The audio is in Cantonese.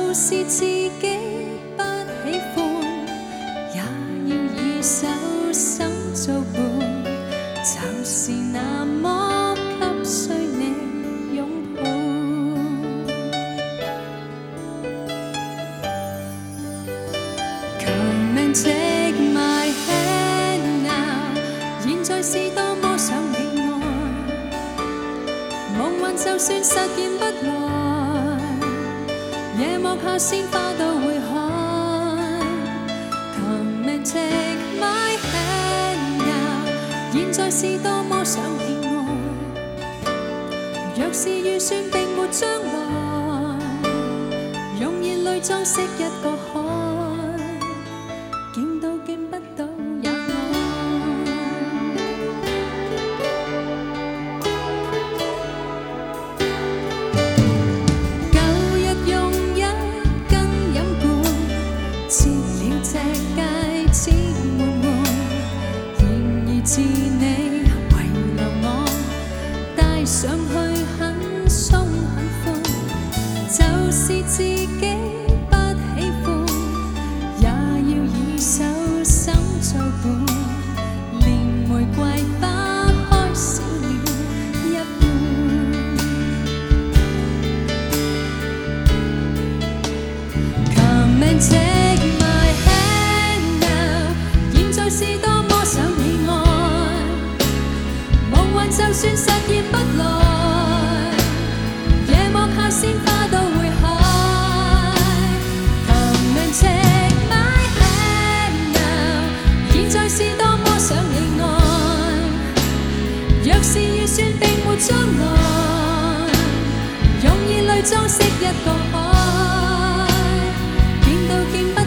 就是自己不喜歡，也要以手心做伴，就是那麼給需你擁抱。Come and take my hand now， 現在是多麼想你愛，夢幻就算實現不來，夜幕下鮮花都會開。Come and take my hand now， 現在是多麼想你愛，若是預算並沒將來，用熱淚裝飾一個海，見到見不到也愛。舊日用一根飲管切了隻戒指悶悶，然而自你遺留我，戴上去很鬆很寬，就是自己不喜歡，也要以手心做伴，連玫瑰花開少了一半。Come and take my hand now， 現在是多麼想你愛，夢幻就算實現不來，夜幕下鮮花都會開。Come and take my hand now， 現在是多麼想你愛，若是預算並沒將來，用熱淚裝飾一個海，見到見不